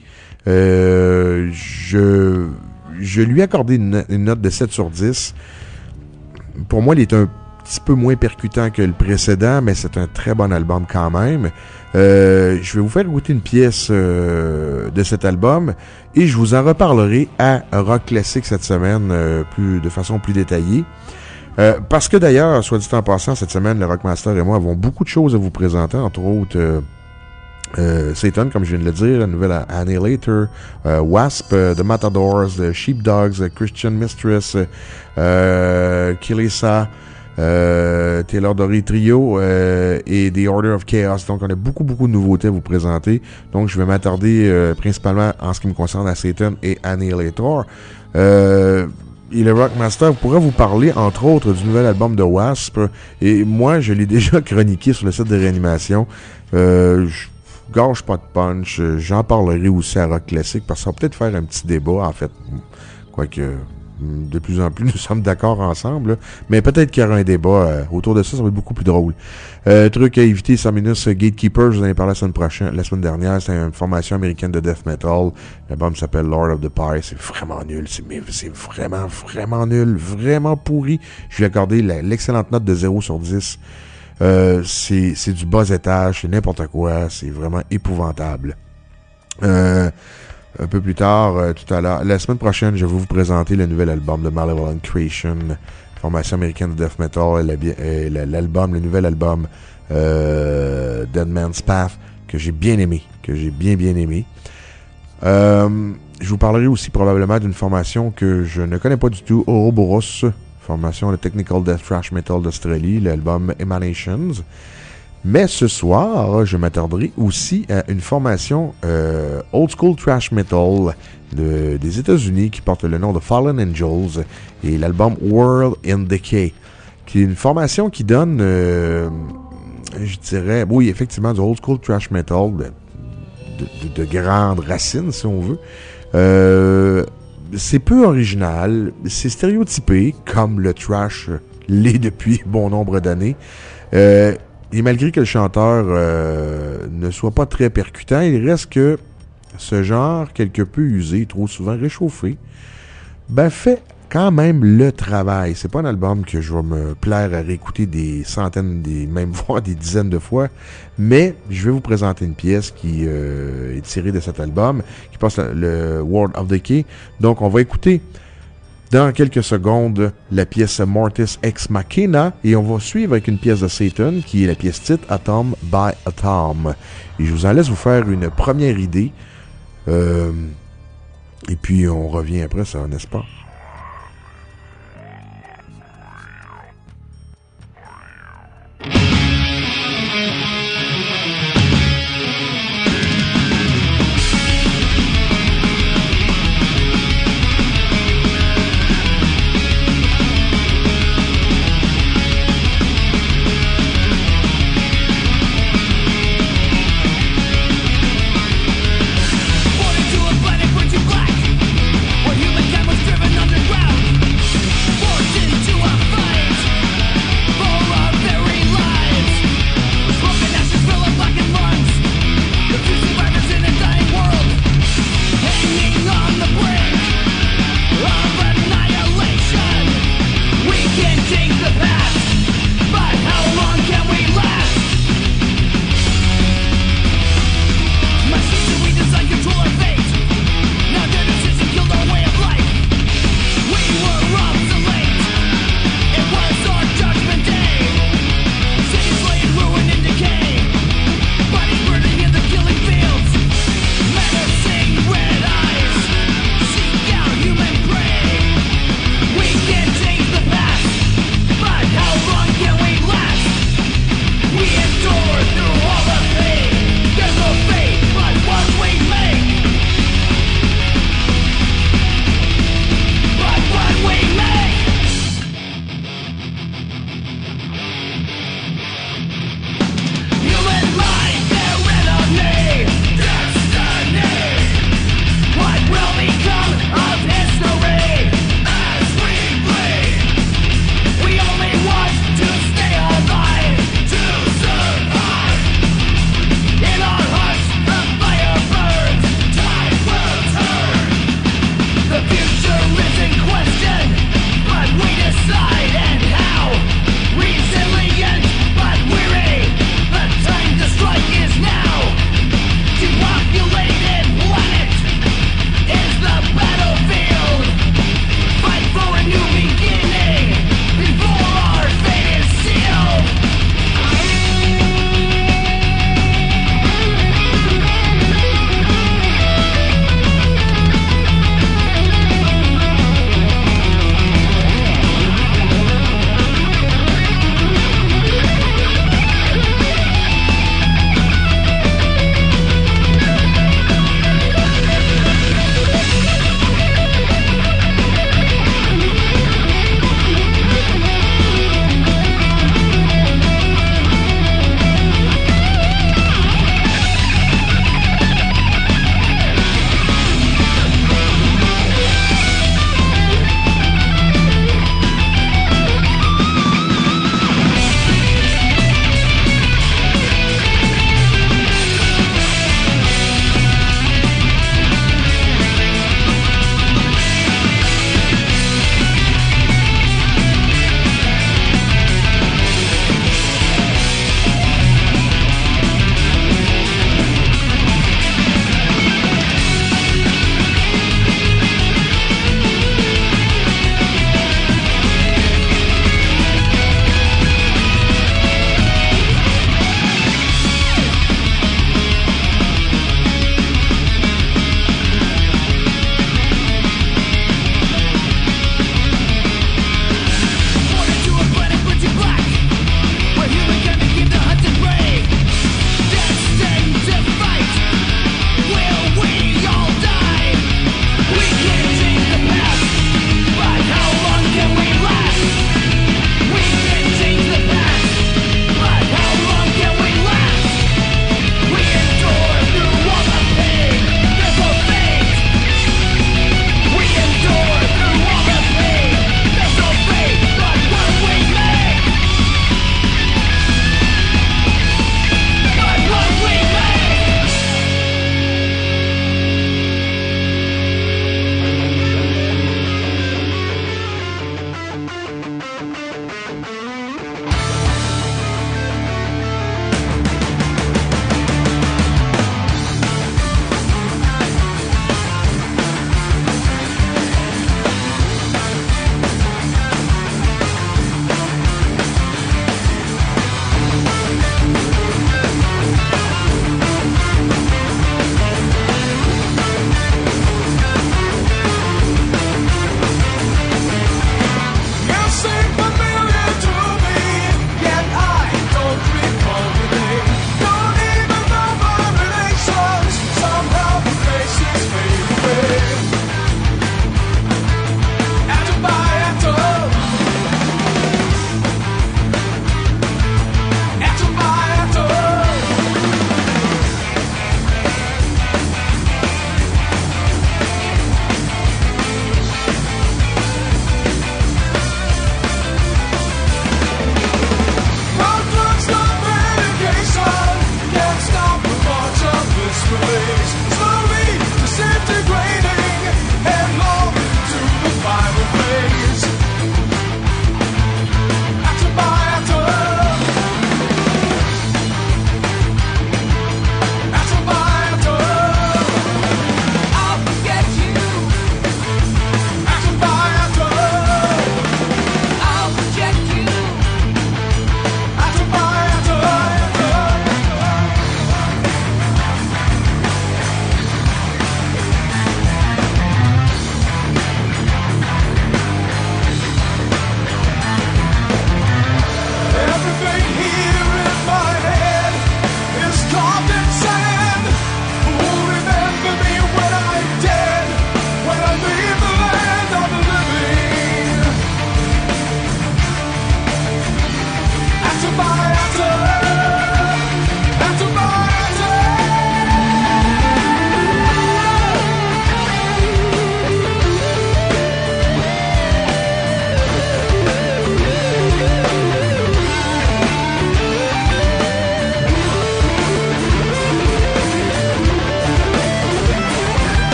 Euh, je, je lui ai accordé une, une note de sept sur dix. Pour moi, il est un petit peu moins percutant que le précédent, mais c'est un très bon album quand même. Euh, je vais vous faire écouter une pièce euh, de cet album et je vous en reparlerai à Rock Classique cette semaine euh, plus, de façon plus détaillée. Euh, parce que d'ailleurs, soit dit en passant, cette semaine, le Rockmaster et moi avons beaucoup de choses à vous présenter, entre autres euh, euh, Satan, comme je viens de le dire, la nouvelle Annihilator, euh, Wasp, euh, The Matadors, The Sheepdogs, Christian Mistress, euh, Kilesa, Euh, Taylor Dory Trio euh, et The Order of Chaos. Donc, on a beaucoup, beaucoup de nouveautés à vous présenter. Donc, je vais m'attarder euh, principalement en ce qui me concerne à Satan et Annihilator. Euh, et le Rockmaster pourrait vous parler, entre autres, du nouvel album de Wasp. Et moi, je l'ai déjà chroniqué sur le site de Réanimation. Euh, je gâche pas de punch. J'en parlerai aussi à Rock Classique parce que ça va peut-être faire un petit débat, en fait. Quoique... de plus en plus, nous sommes d'accord ensemble, là. Mais peut-être qu'il y aura un débat euh, autour de ça, ça va être beaucoup plus drôle. Euh, truc à éviter, cent minutes, Gatekeeper, je vous en ai parlé la semaine prochaine, la semaine dernière, c'est une formation américaine de death metal. L'album s'appelle Lord of the Pie, c'est vraiment nul, c'est, c'est vraiment, vraiment nul, vraiment pourri. Je lui ai accordé la, l'excellente note de zéro sur dix. Euh, c'est, c'est du bas étage, c'est n'importe quoi, c'est vraiment épouvantable. Euh... Un peu plus tard, euh, tout à l'heure, la semaine prochaine, je vais vous présenter le nouvel album de Malevolent Creation, formation américaine de death metal, et la, l'album, le nouvel album euh, Dead Man's Path, que j'ai bien aimé, que j'ai bien bien aimé. Euh, je vous parlerai aussi probablement d'une formation que je ne connais pas du tout, Ouroboros, formation de Technical Death Thrash Metal d'Australie, l'album Emanations. Mais ce soir, je m'attarderai aussi à une formation euh, Old School Thrash Metal de, des États-Unis qui porte le nom de Fallen Angels et l'album World in Decay, qui est une formation qui donne, euh, je dirais, oui, effectivement, du Old School Thrash Metal de, de, de, de grandes racines, si on veut. Euh, c'est peu original, c'est stéréotypé, comme le thrash l'est depuis bon nombre d'années. Euh, Et malgré que le chanteur euh, ne soit pas très percutant, il reste que ce genre, quelque peu usé, trop souvent réchauffé, ben fait quand même le travail. C'est pas un album que je vais me plaire à réécouter des centaines, des même voire des dizaines de fois, mais je vais vous présenter une pièce qui euh, est tirée de cet album, qui passe le, le World of Decay. Donc on va écouter dans quelques secondes, la pièce Mortis Ex Machina, et on va suivre avec une pièce de Satan, qui est la pièce titre Atom by Atom. Et je vous en laisse vous faire une première idée. Euh, et puis on revient après ça, n'est-ce pas?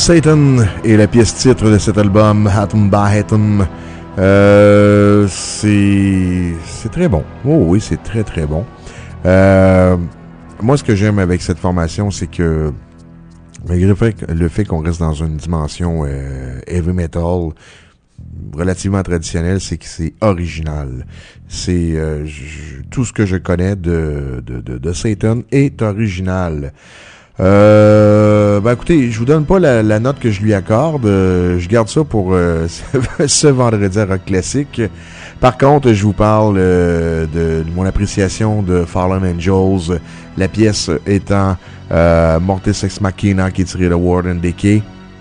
Satan et la pièce titre de cet album, Atom by Atom. Euh, c'est, c'est très bon. Oh oui, c'est très très bon. Euh, moi, ce que j'aime avec cette formation, c'est que malgré le fait, le fait qu'on reste dans une dimension euh, heavy metal relativement traditionnelle, c'est que c'est original. C'est euh, je, tout ce que je connais de, de, de, de Satan est original. Euh, ben écoutez, je vous donne pas la, la note que je lui accorde. Euh, je garde ça pour euh, ce vendredi à Rock Classique. Par contre, je vous parle euh, de, de mon appréciation de Fallen Angels, la pièce étant euh, Mortis Ex Machina qui est tirée de Warden Decay.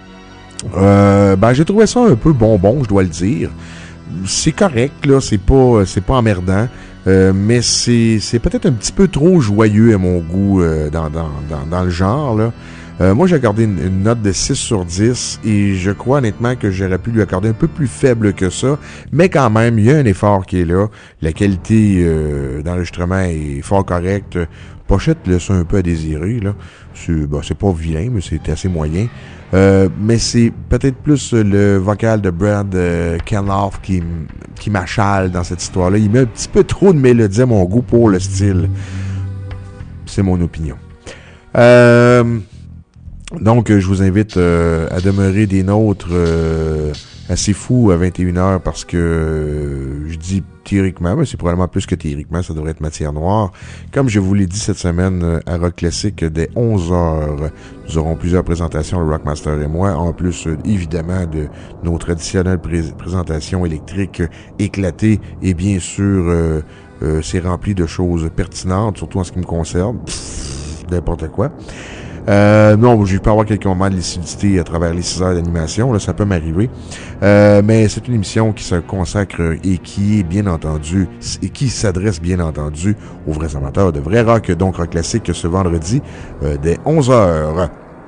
Euh, ben j'ai trouvé ça un peu bonbon, je dois le dire. C'est correct, là, c'est pas c'est pas emmerdant. Euh, mais c'est c'est peut-être un petit peu trop joyeux à mon goût euh, dans, dans, dans, dans le genre, là. Euh, moi, j'ai accordé une, une note de six sur dix et je crois honnêtement que j'aurais pu lui accorder un peu plus faible que ça. Mais quand même, il y a un effort qui est là. La qualité euh, d'enregistrement est fort correcte. Pochette laisse un peu à désirer, là. C'est, ben, c'est pas vilain, mais c'est assez moyen. Euh, mais c'est peut-être plus le vocal de Brad euh, Kenloff qui, qui m'achale dans cette histoire-là. Il met un petit peu trop de mélodie à mon goût pour le style. C'est mon opinion. Euh, donc, je vous invite euh, à demeurer des nôtres euh, assez fous à vingt et une heures parce que euh, je dis théoriquement, mais c'est probablement plus que théoriquement, ça devrait être matière noire. Comme je vous l'ai dit cette semaine à Rock Classique, dès onze heures, nous aurons plusieurs présentations, le Rockmaster et moi, en plus évidemment de nos traditionnelles pré- présentations électriques éclatées et bien sûr euh, euh, c'est rempli de choses pertinentes, surtout en ce qui me concerne. Pff, n'importe quoi. Euh, non, je peux avoir quelques moments de lucidité à travers les six heures d'animation, là, ça peut m'arriver. Euh, mais c'est une émission qui se consacre et qui est bien entendu, et qui s'adresse bien entendu aux vrais amateurs de vrai rock, donc rock classique ce vendredi, euh, dès onze heures.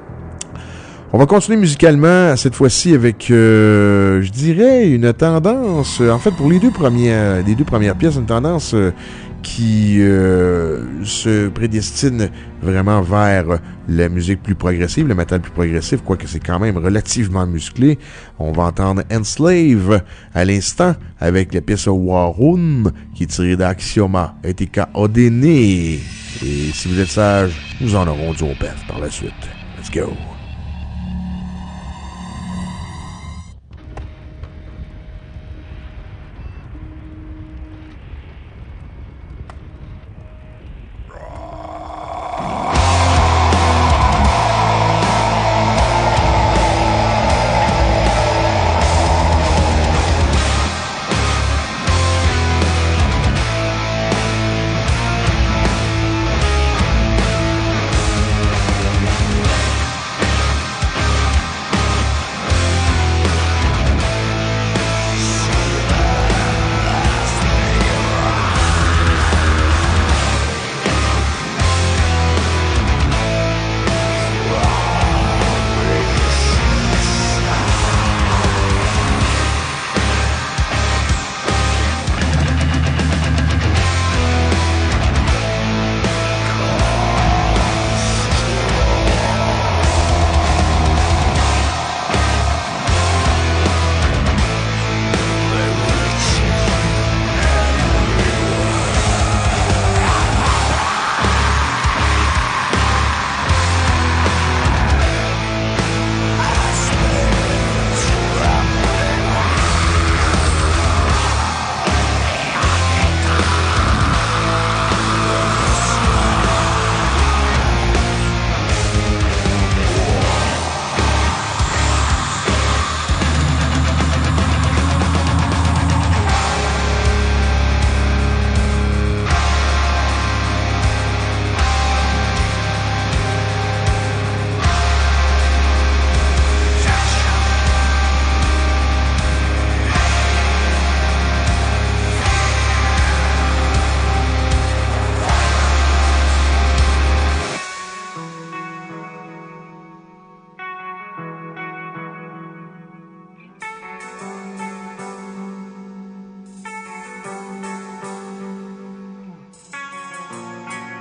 On va continuer musicalement, cette fois-ci avec, euh, je dirais, une tendance, en fait, pour les deux premières, les deux premières pièces, une tendance euh, qui euh, se prédestine vraiment vers la musique plus progressive, le métal plus progressif, quoique c'est quand même relativement musclé. On va entendre Enslave à l'instant avec la pièce Warun qui est tirée d'Axioma, A T K Odene. Et si vous êtes sage, nous en aurons du Opeth par la suite. Let's go!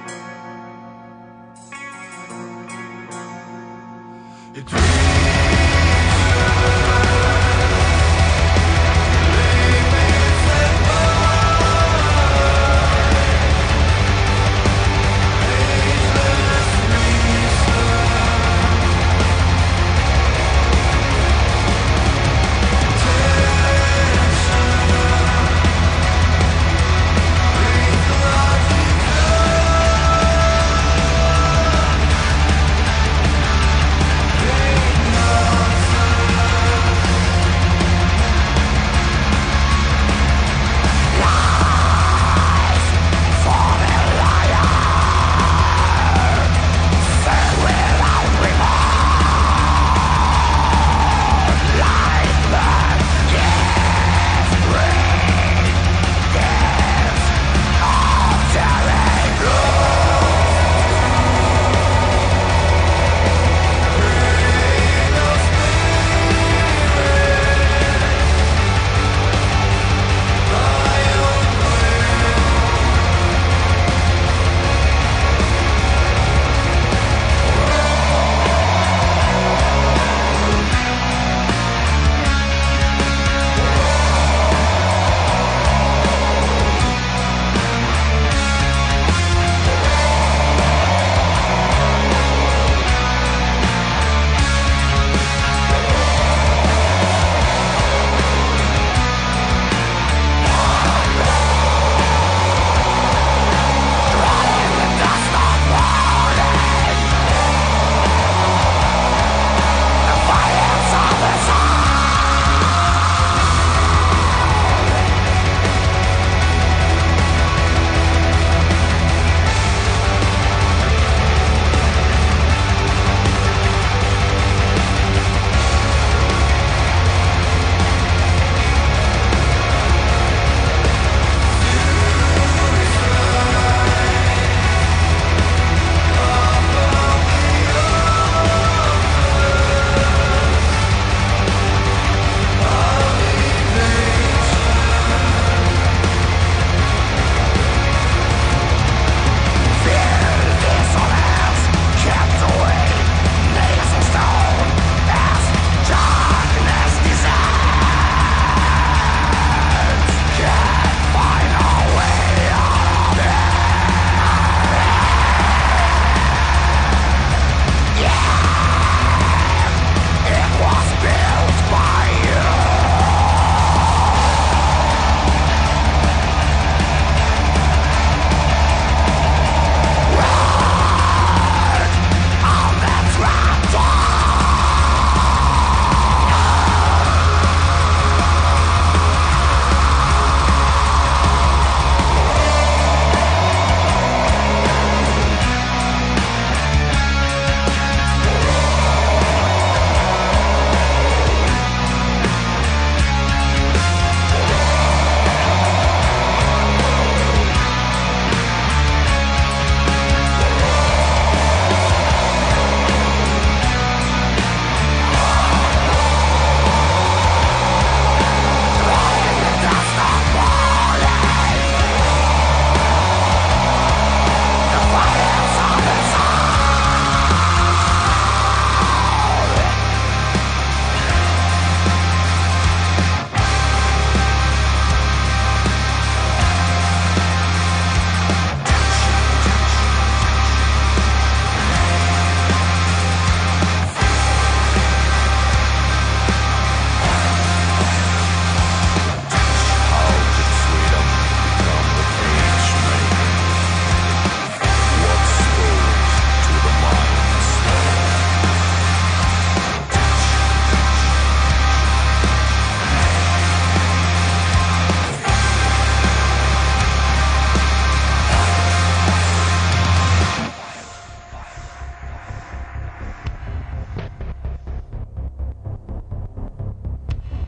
It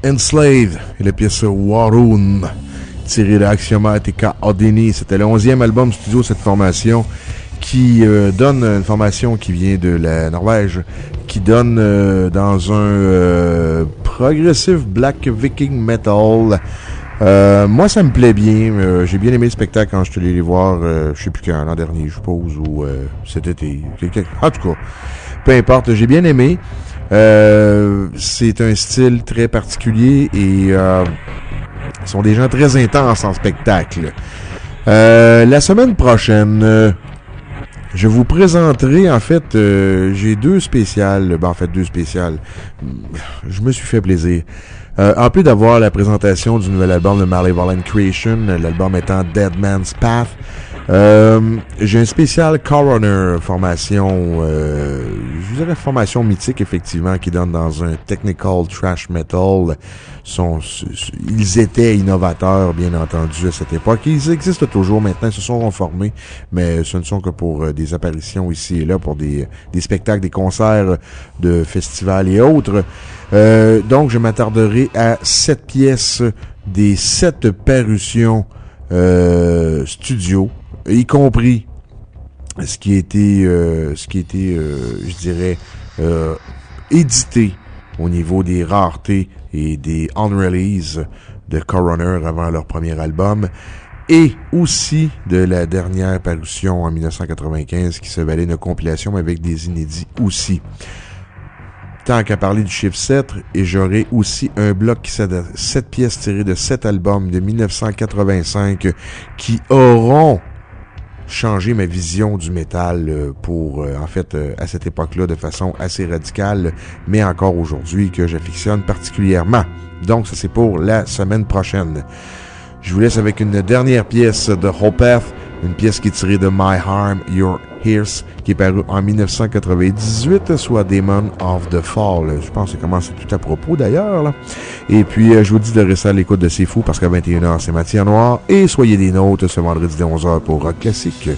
Enslaved et la pièce Warun, tirée de Axiomatica Odini. C'était le onzième album studio de cette formation qui euh, donne une formation qui vient de la Norvège, qui donne euh, dans un euh, progressive black viking metal. Euh, moi, ça me plaît bien. Euh, j'ai bien aimé le spectacle quand je suis allé les voir, euh, je sais plus quand, l'an dernier, je suppose, ou euh, cet été. En tout cas, peu importe, j'ai bien aimé. Euh, c'est un style très particulier et euh, ils sont des gens très intenses en spectacle. Euh, la semaine prochaine, euh, je vous présenterai, en fait, euh, j'ai deux spéciales, ben en fait deux spéciales. Je me suis fait plaisir. Euh, en plus d'avoir la présentation du nouvel album de Malevolent Creation, l'album étant Dead Man's Path, euh, j'ai un spécial Coroner, formation, euh, je dirais formation mythique effectivement, qui donne dans un technical trash metal. Sont, ils étaient innovateurs, bien entendu, à cette époque. Ils existent toujours maintenant, ils se sont reformés, mais ce ne sont que pour euh, des apparitions ici et là, pour des, des spectacles, des concerts de festivals et autres. Euh, donc, je m'attarderai à sept pièces des sept parutions euh, studio, y compris ce qui a été, euh, ce qui a été, euh, je dirais, euh, édité au niveau des raretés et des on-release de Coroner avant leur premier album, et aussi de la dernière parution en dix-neuf cent quatre-vingt-quinze qui se valait une compilation mais avec des inédits aussi. Tant qu'à parler du chiffre sept, et j'aurai aussi un bloc qui s'aide à sept pièces tirées de sept albums de dix-neuf cent quatre-vingt-cinq qui auront changé ma vision du métal pour, euh, en fait, euh, à cette époque-là de façon assez radicale, mais encore aujourd'hui que j'affectionne particulièrement. Donc, ça c'est pour la semaine prochaine. Je vous laisse avec une dernière pièce de Hopeth, une pièce qui est tirée de My Harm, Your Hears, qui est parue en dix-neuf cent quatre-vingt-dix-huit, soit Demon of the Fall. Je pense que ça commence tout à propos d'ailleurs, là. Et puis, euh, je vous dis de rester à l'écoute de C'est Fou, parce qu'à vingt et une heures, c'est Matière Noire, et soyez des nôtres ce vendredi de onze heures pour Rock Classique.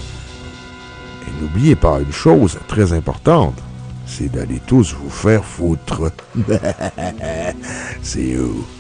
Et n'oubliez pas une chose très importante, c'est d'aller tous vous faire foutre. C'est où?